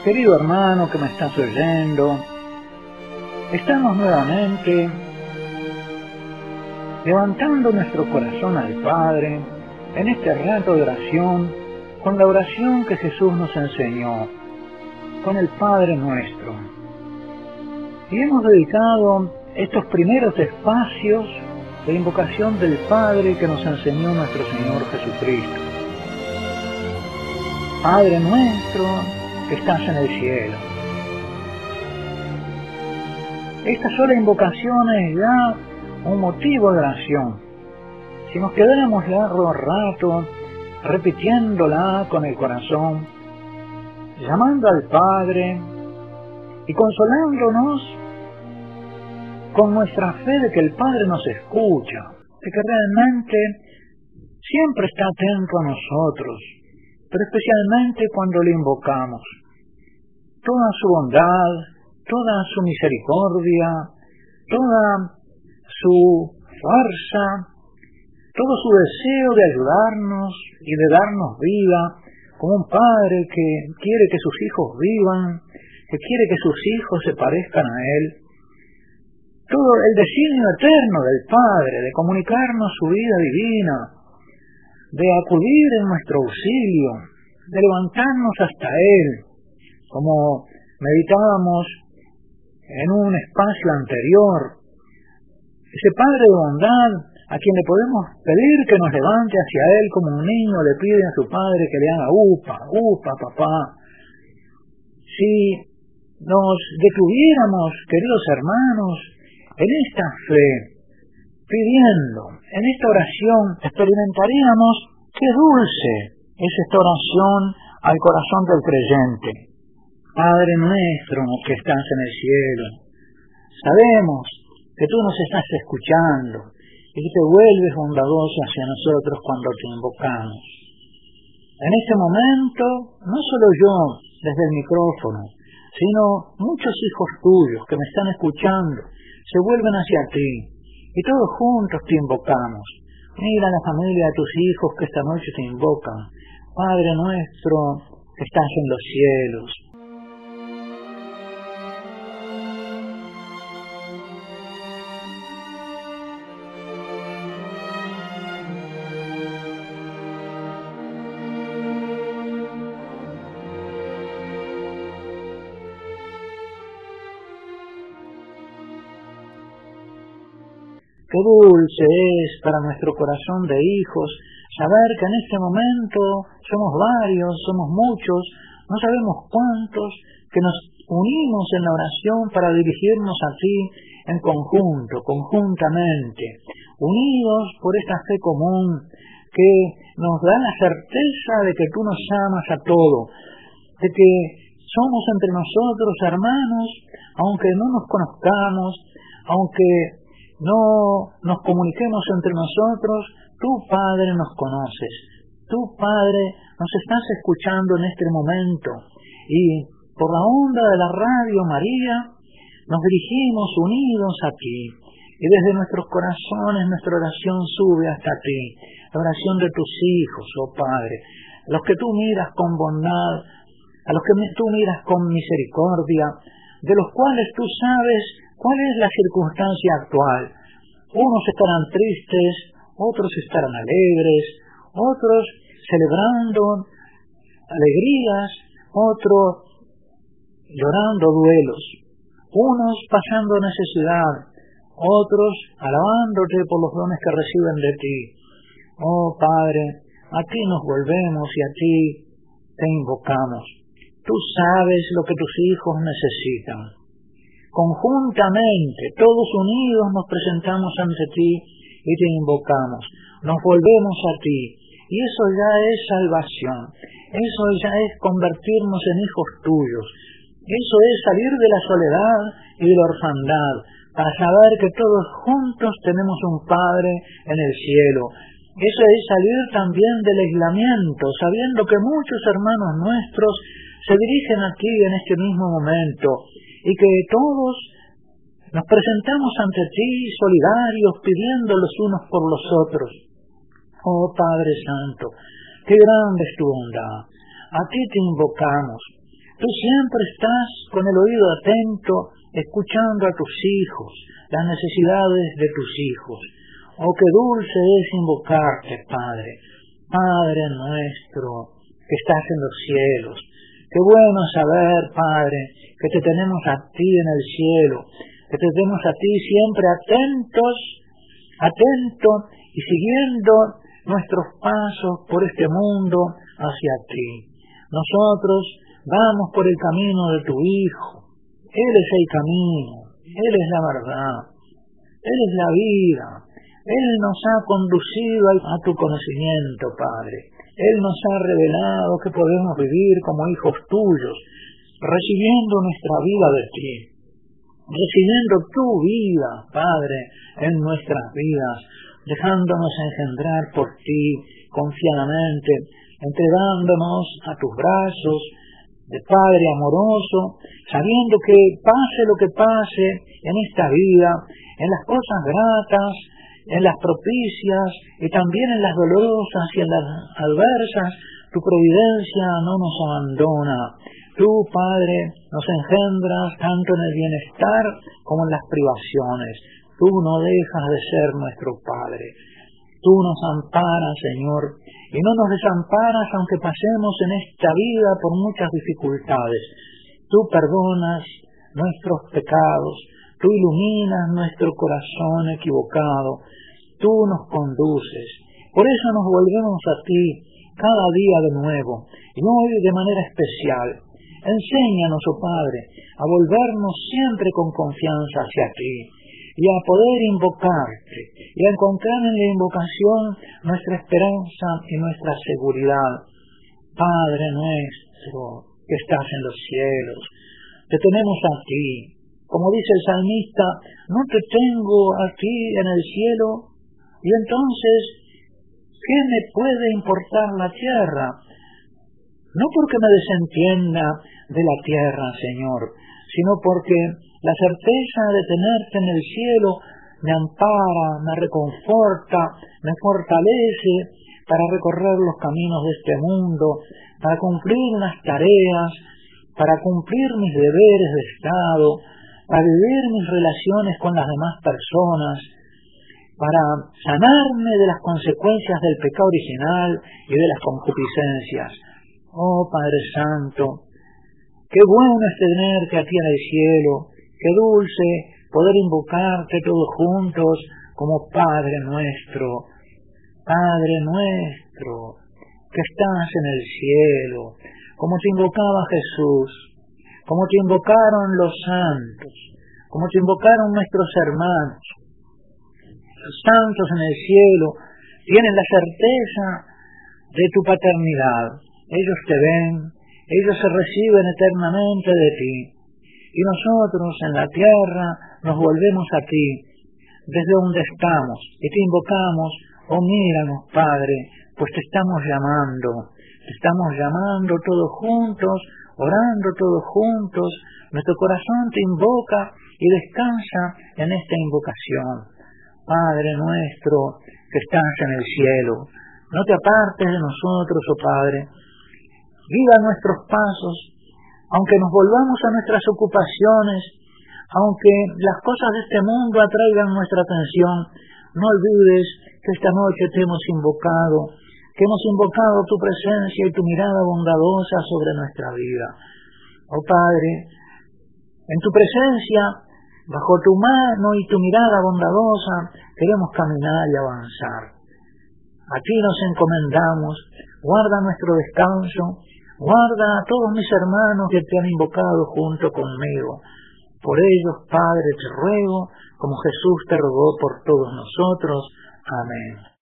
Querido hermano que me estás oyendo, estamos nuevamente levantando nuestro corazón al Padre en este rato de oración, con la oración que Jesús nos enseñó, con el Padre nuestro. Y hemos dedicado estos primeros espacios de invocación del Padre que nos enseñó nuestro Señor Jesucristo. Padre nuestro que estás en el cielo. Esta sola invocación es ya un motivo de oración. Si nos quedáramos largo rato repitiéndola con el corazón, llamando al Padre y consolándonos con nuestra fe de que el Padre nos escucha, de que realmente siempre está atento a nosotros, pero especialmente cuando le invocamos. Toda su bondad, toda su misericordia, toda su fuerza, todo su deseo de ayudarnos y de darnos vida, como un padre que quiere que sus hijos vivan, que quiere que sus hijos se parezcan a él. Todo el designio eterno del Padre de comunicarnos su vida divina, de acudir en nuestro auxilio, de levantarnos hasta Él, como meditábamos en un espacio anterior. Ese Padre de bondad a quien le podemos pedir que nos levante hacia Él como un niño le pide a su Padre que le haga upa, upa, papá. Si nos detuviéramos, queridos hermanos, en esta fe, pidiendo, en esta oración, experimentaríamos qué dulce es esta oración al corazón del creyente. Padre nuestro que estás en el cielo, sabemos que tú nos estás escuchando y que te vuelves bondadoso hacia nosotros cuando te invocamos. En este momento, no solo yo desde el micrófono, sino muchos hijos tuyos que me están escuchando, se vuelven hacia ti y todos juntos te invocamos. Mira la familia de tus hijos que esta noche te invocan. Padre nuestro que estás en los cielos. Qué dulce es para nuestro corazón de hijos saber que en este momento somos varios, somos muchos, no sabemos cuántos, que nos unimos en la oración para dirigirnos a ti en conjunto, conjuntamente, unidos por esta fe común que nos da la certeza de que tú nos amas a todos, de que somos entre nosotros hermanos, aunque no nos conozcamos, aunque no nos comuniquemos entre nosotros, tú, Padre, nos conoces. Tú, Padre, nos estás escuchando en este momento. Y por la onda de la Radio María, nos dirigimos unidos a ti. Y desde nuestros corazones nuestra oración sube hasta ti. La oración de tus hijos, oh Padre. A los que tú miras con bondad, a los que tú miras con misericordia, de los cuales tú sabes cuál es la circunstancia actual. Unos estarán tristes, otros estarán alegres, otros celebrando alegrías, otros llorando duelos, unos pasando necesidad, otros alabándote por los dones que reciben de ti. Oh Padre, a ti nos volvemos y a ti te invocamos. Tú sabes lo que tus hijos necesitan. Conjuntamente, todos unidos nos presentamos ante ti y te invocamos. Nos volvemos a ti. Y eso ya es salvación. Eso ya es convertirnos en hijos tuyos. Eso es salir de la soledad y de la orfandad, para saber que todos juntos tenemos un Padre en el cielo. Eso es salir también del aislamiento, sabiendo que muchos hermanos nuestros se dirigen a ti en este mismo momento, y que todos nos presentamos ante ti solidarios, pidiendo los unos por los otros. Oh Padre Santo, qué grande es tu bondad. A ti te invocamos. Tú siempre estás con el oído atento, escuchando a tus hijos, las necesidades de tus hijos. Oh, qué dulce es invocarte, Padre, Padre nuestro, que estás en los cielos. Qué bueno saber, Padre, que te tenemos a ti en el cielo, que te tenemos a ti siempre atentos y siguiendo nuestros pasos por este mundo hacia ti. Nosotros vamos por el camino de tu Hijo. Él es el camino, Él es la verdad, Él es la vida. Él nos ha conducido a tu conocimiento, Padre. Él nos ha revelado que podemos vivir como hijos tuyos, recibiendo nuestra vida de ti, recibiendo tu vida, Padre, en nuestras vidas, dejándonos engendrar por ti confiadamente, entregándonos a tus brazos de Padre amoroso, sabiendo que pase lo que pase en esta vida, en las cosas gratas, en las propicias y también en las dolorosas y en las adversas, tu providencia no nos abandona. Tú, Padre, nos engendras tanto en el bienestar como en las privaciones. Tú no dejas de ser nuestro Padre. Tú nos amparas, Señor, y no nos desamparas aunque pasemos en esta vida por muchas dificultades. Tú perdonas nuestros pecados, tú iluminas nuestro corazón equivocado, tú nos conduces. Por eso nos volvemos a ti cada día de nuevo, y hoy de manera especial. Enséñanos, oh Padre, a volvernos siempre con confianza hacia ti, y a poder invocarte, y a encontrar en la invocación nuestra esperanza y nuestra seguridad. Padre nuestro, que estás en los cielos, te tenemos a ti. Como dice el salmista, no te tengo a ti en el cielo, y entonces, ¿qué me puede importar la tierra? No porque me desentienda de la tierra, Señor, sino porque la certeza de tenerte en el cielo me ampara, me reconforta, me fortalece para recorrer los caminos de este mundo, para cumplir las tareas, para cumplir mis deberes de Estado, para vivir mis relaciones con las demás personas, para sanarme de las consecuencias del pecado original y de las concupiscencias. Oh Padre Santo, qué bueno es tenerte aquí en el cielo, qué dulce poder invocarte todos juntos como Padre nuestro, que estás en el cielo, como te invocaba Jesús, como te invocaron los santos, como te invocaron nuestros hermanos. Los santos en el cielo tienen la certeza de tu paternidad. Ellos te ven, ellos se reciben eternamente de ti. Y nosotros en la tierra nos volvemos a ti, desde donde estamos, y te invocamos. Oh, míranos, Padre, pues te estamos llamando todos juntos, orando todos juntos. Nuestro corazón te invoca y descansa en esta invocación. Padre nuestro, que estás en el cielo, no te apartes de nosotros, oh Padre. Guía nuestros pasos, aunque nos volvamos a nuestras ocupaciones, aunque las cosas de este mundo atraigan nuestra atención, no olvides que esta noche te hemos invocado, que hemos invocado tu presencia y tu mirada bondadosa sobre nuestra vida. Oh Padre, en tu presencia, bajo tu mano y tu mirada bondadosa, queremos caminar y avanzar. A ti nos encomendamos, guarda nuestro descanso, guarda a todos mis hermanos que te han invocado junto conmigo. Por ellos, Padre, te ruego, como Jesús te rogó por todos nosotros. Amén.